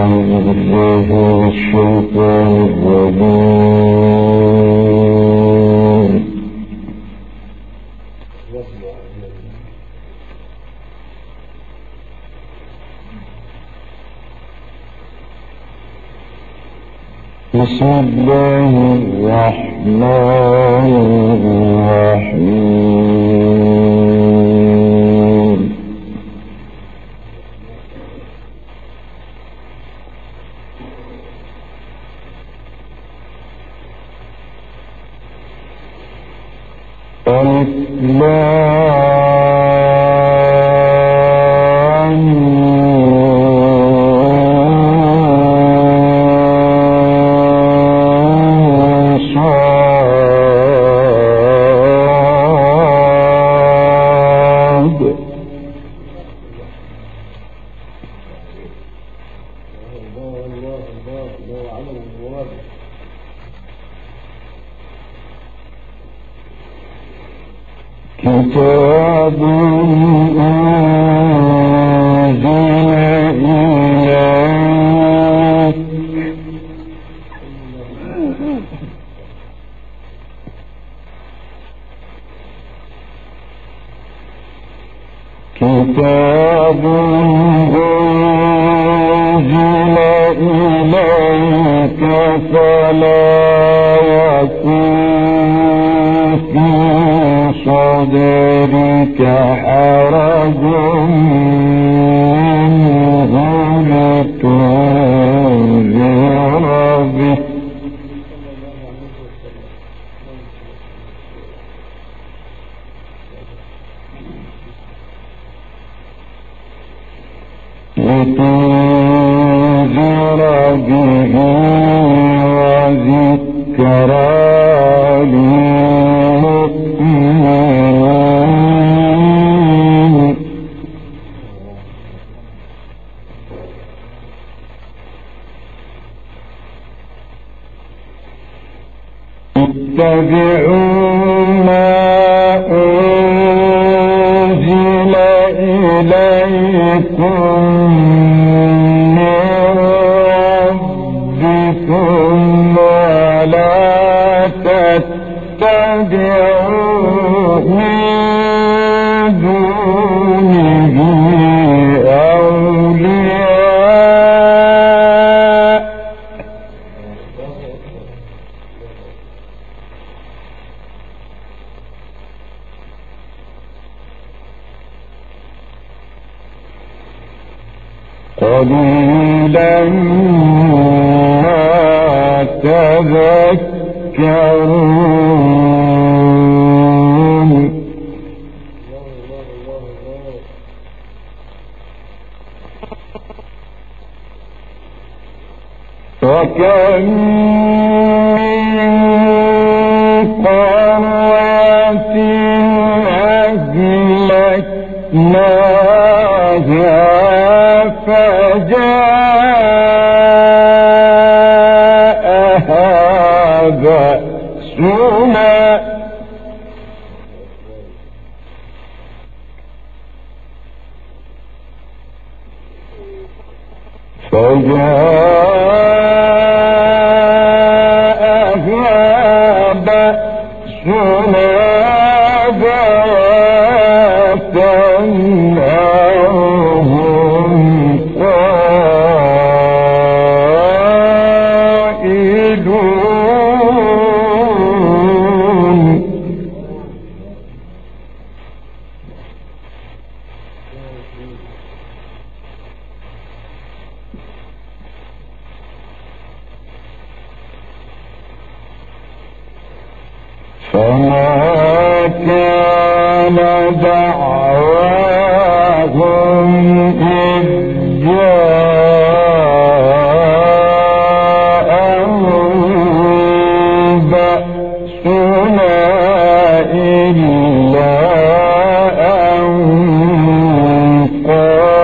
بسم الله الرحمن الرحيم كتاب أنزل إليك فلا يكن في صدرك حرج منه لتنذر به وذكرى للمؤمنين اتبعوا ما أنزل إليكم من ربكم ولا تتبعوا من دونه أولياء قليلا ما تذكرون وكم من قرية أهلكناها فجاءها بأسنا فما كان دعواهم إذ جاءهم بأسنا إلا أن قالوا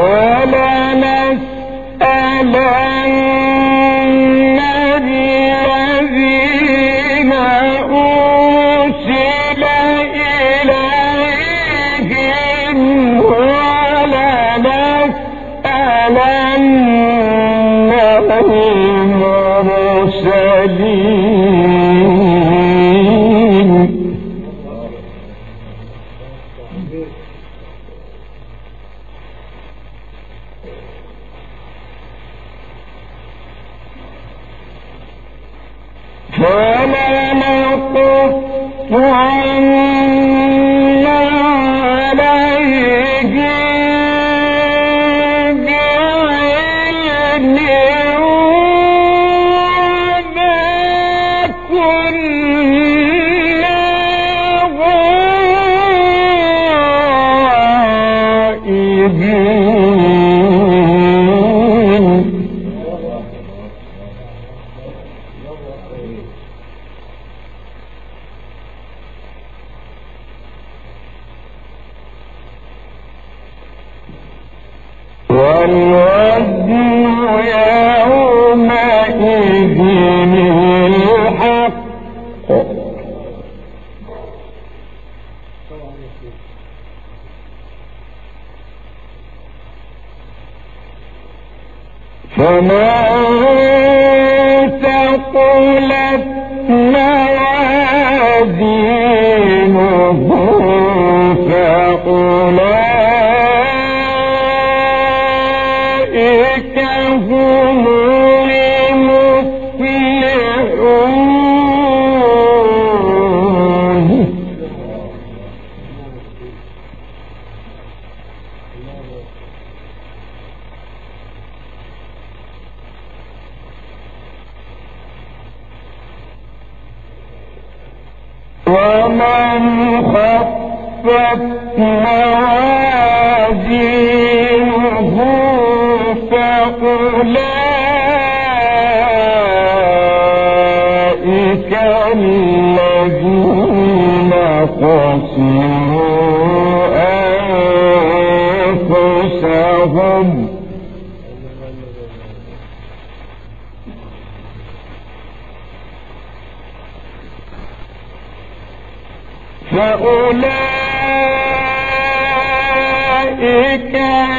فأولئك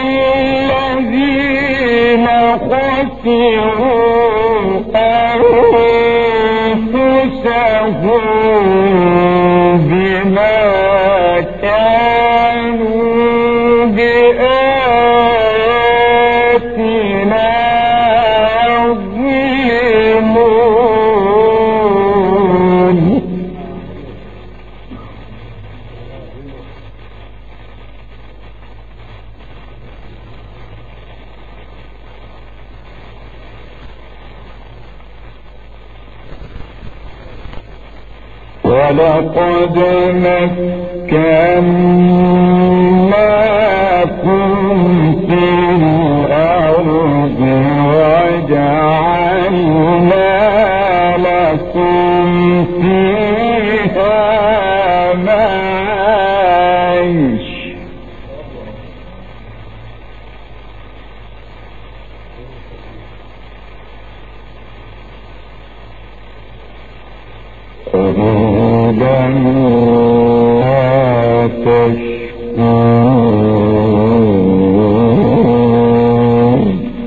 الذين خسروا أنفسهم بما كانوا بآياتنا يظلمون. ولقد مكناكم في الأرض وجعلنا لكم فيها معايش. قليلا ما تشكرون.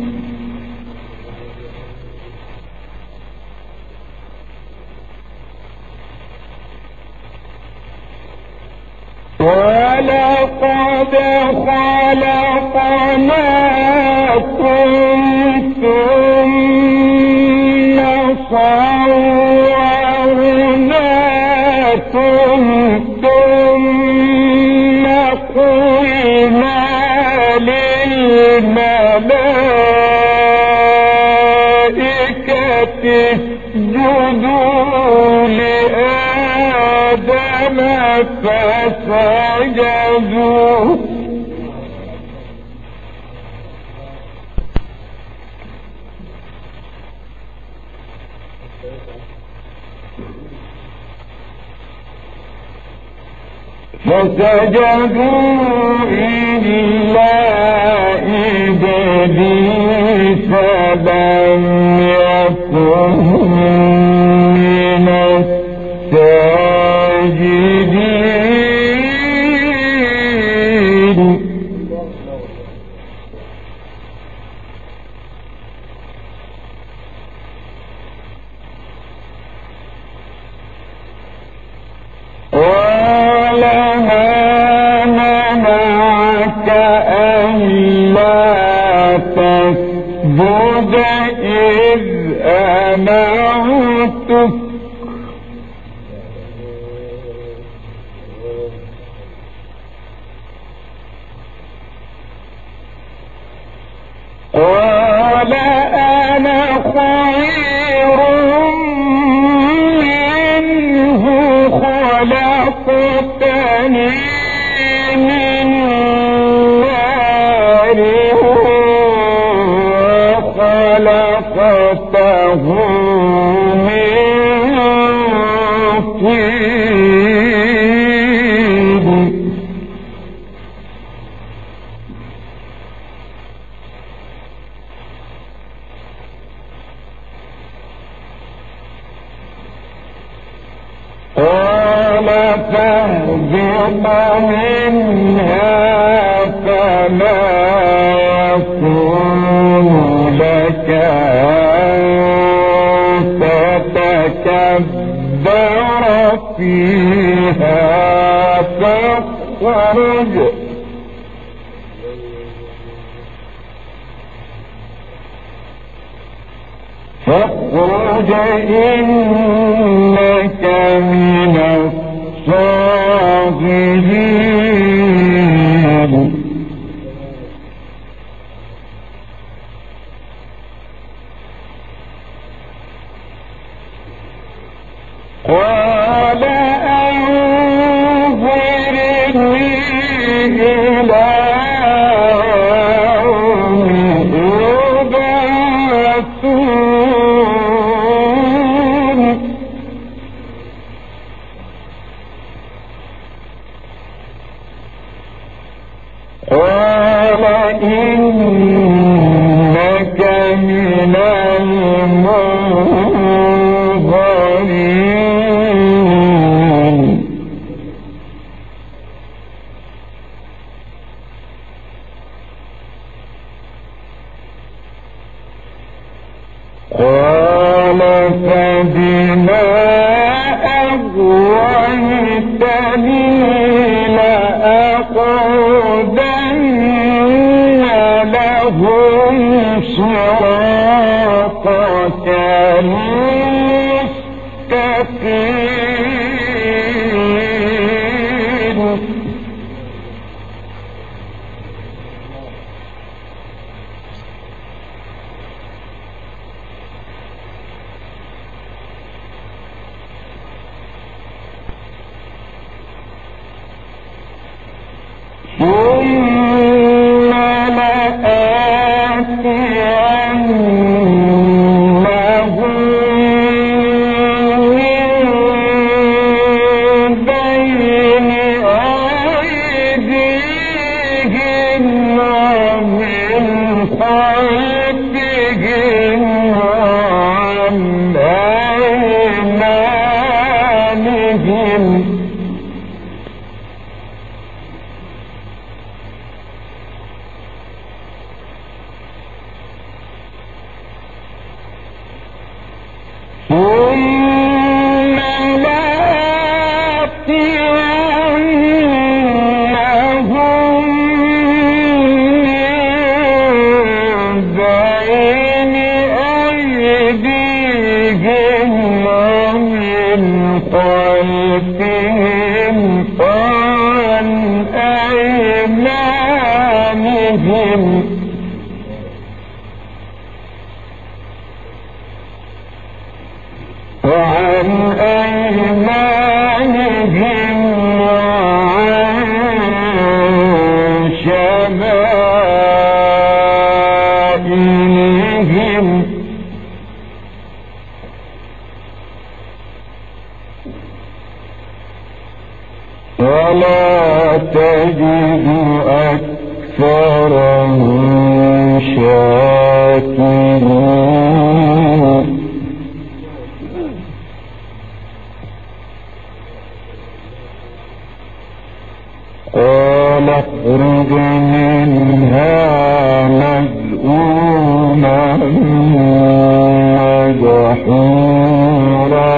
ولقد خلقناكم ثم صورناكم ثم قلنا للملائكة اسجدوا لآدم فسجدوا إلا فاخرج إنك من الصاغرين قال أنظرني إلى ولا تجد أكثرهم شاكرون قال اخرج منها مذءوما مدحورا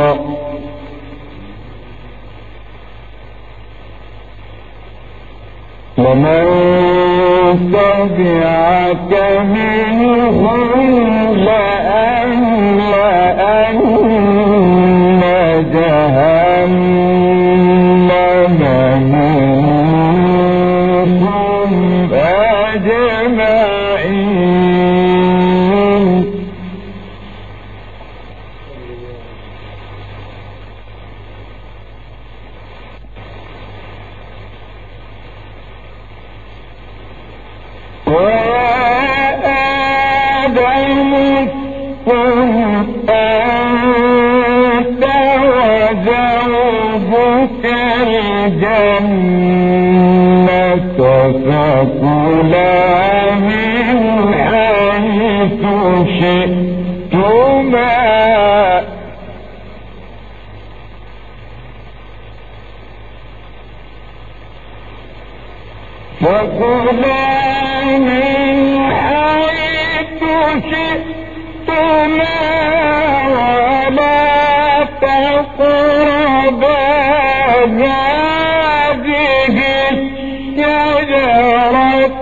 ومن تبعك منهم لأملأن جهنم منكم أجمعين فكلا من حيث شئتما ولا تقربا هذه الشجرة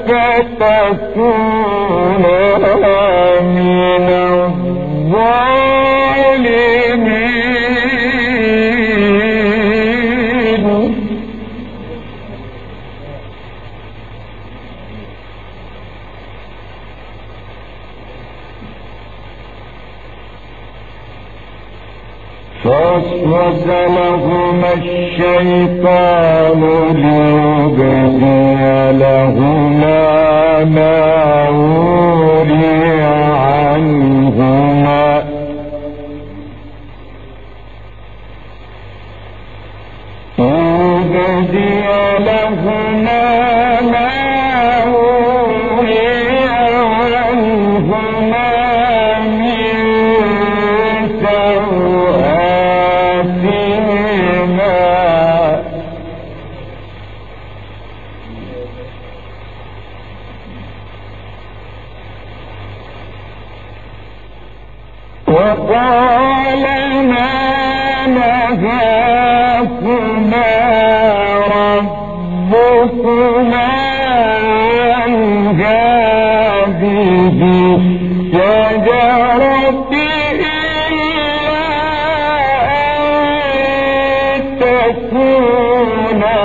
فتكونا من الظالمين فوسوس لهما الشيطان ليبدي لهما ما وري عنهما وقال ما نهاكما ربكما عن هذه الشجرة إلا أن تكونا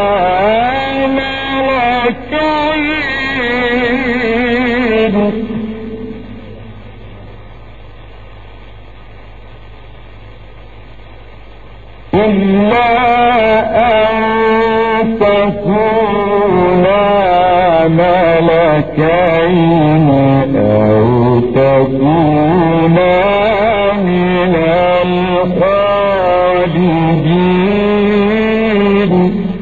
ملكين إلا أن تكونا ملكين أو تكونا من الخالدين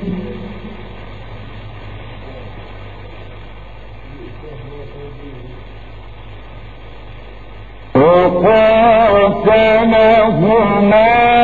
وقاسمهما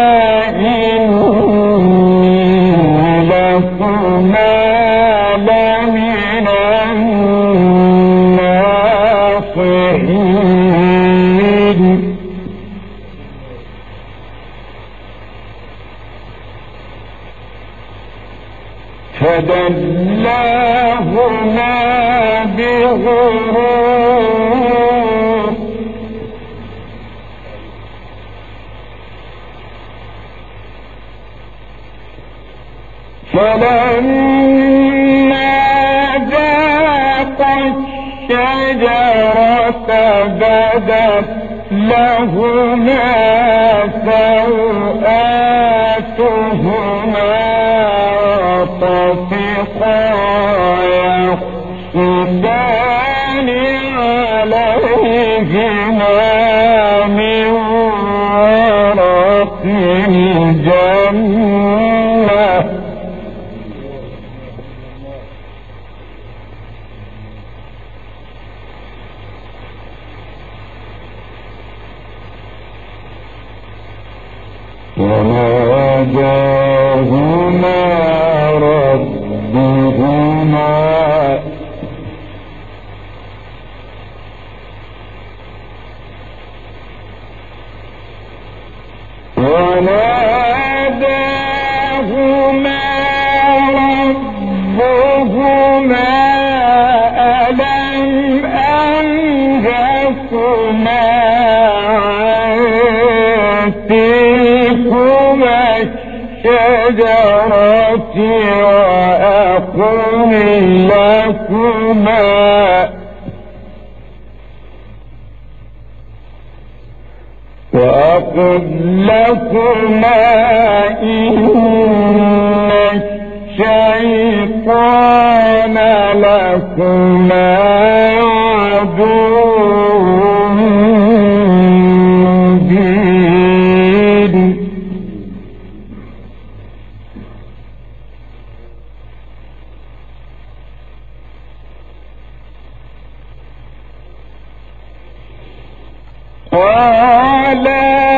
فدلاهما بغرور فلما ذاقا الشجرة بدت لهما سوآتهما طفقا يخصفان عليهما من ورق الجنة فناداهما ربهما ألم أنهكما عن تلكما الشجرة وأقل لكما إن الشيطان لكما عدو مبين قال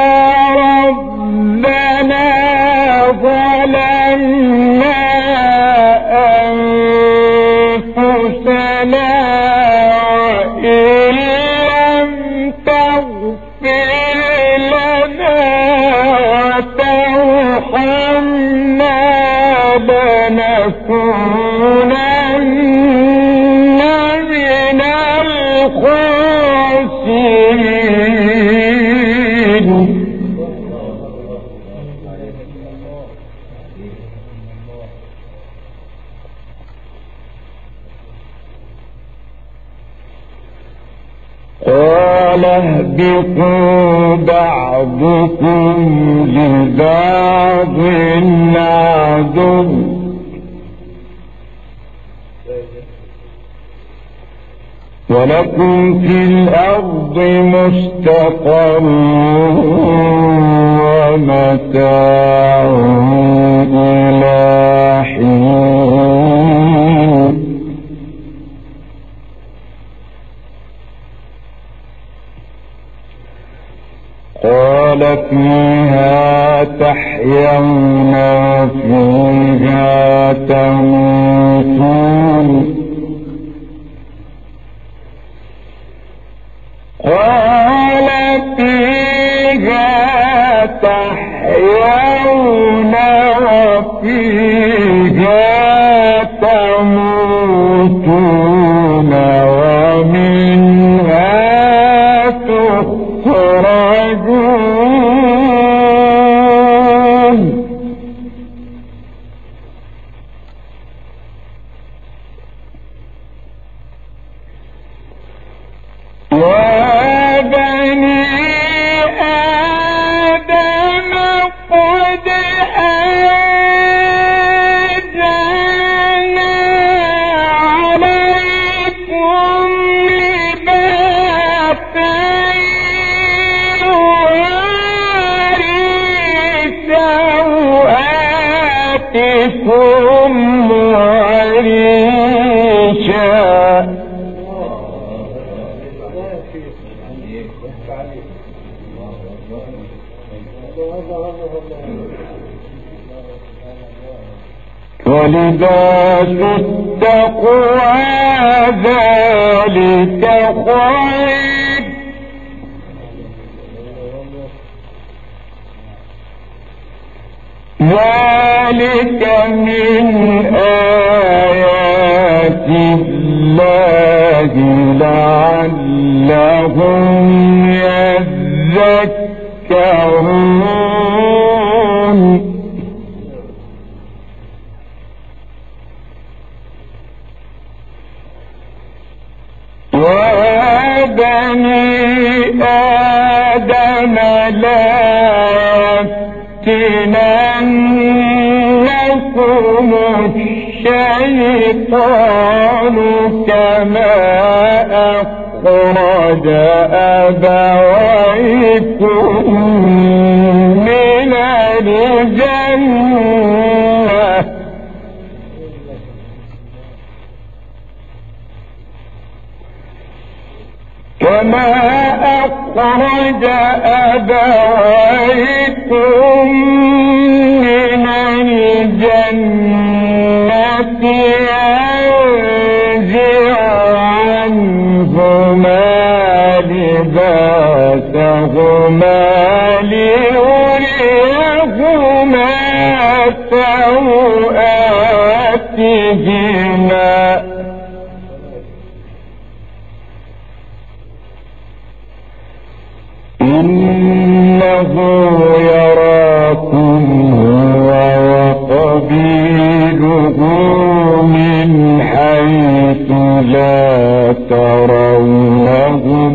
ربنا ظلمنا أنفسنا وإن لم تغفر لنا وترحمنا لنكونن من الخاسرين. قال اهبطوا بعضكم لبعض عدو ولكم في الأرض مستقر ومتاع إلى حين. قال فيها تحيون وفيها تموتون. قال فيها تحيون وفيها تموتون ومنها تخرجون. وبني آدم قد أنزلنا عليكم لباسا يواري سوآتكم وريشا. ولباس التقوى ذلك خير ذلك من آيات الله لعلهم يذكرون. وبني آدم لا يفتننكم الشيطان كما أخرج أبويكم من الجنة كما أخرج أبويكم من سوآتهما إنه يراكم هو وقبيله من حيث لا ترونهم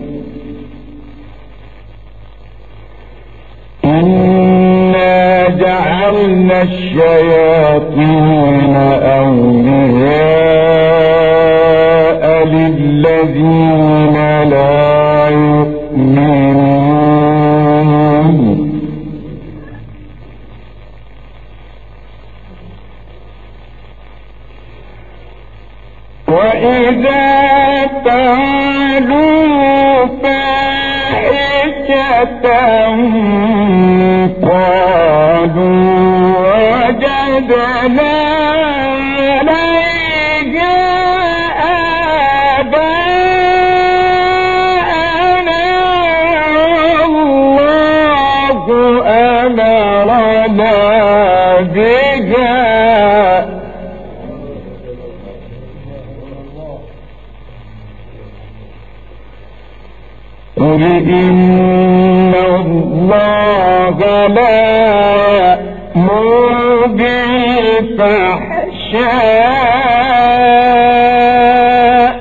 إنا جعلنا الشياطين أولياء للذين لا يؤمنون وإذا فعلوا فاحشة قالوا وجدنا عليها آباءنا والله أمرنا بها قل إن الله لا يأمر بالفحشاء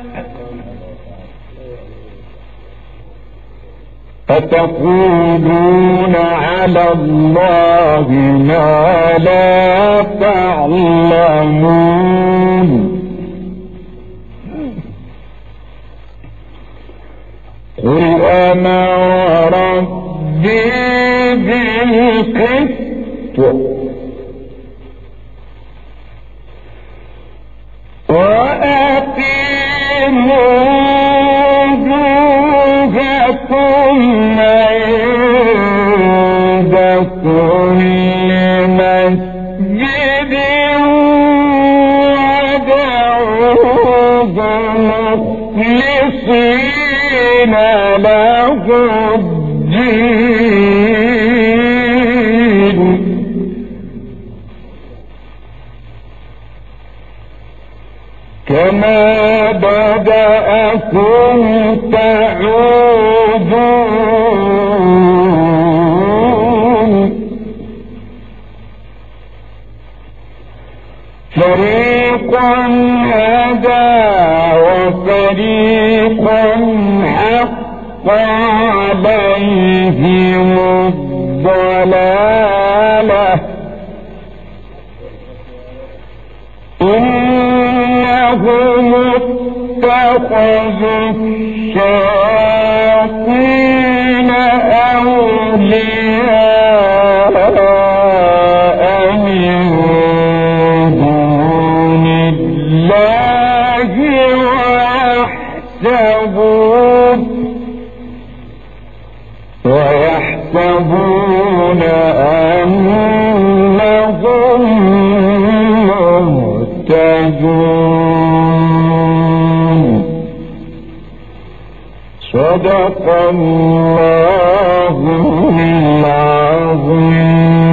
أتقولون على الله ما لا تعلمون قل أمر ربي بالقسط وأقيموا وجوهكم عند كل مسجد ودعوه مخلصين له الدين كما بدأكم تعودون فريقا هدى وفريقا حق عليهم الضلالة إنهم اتخذوا الشياطين أولياء من دون الله ويحسبون أنهم مهتدون صدق الله العظيم.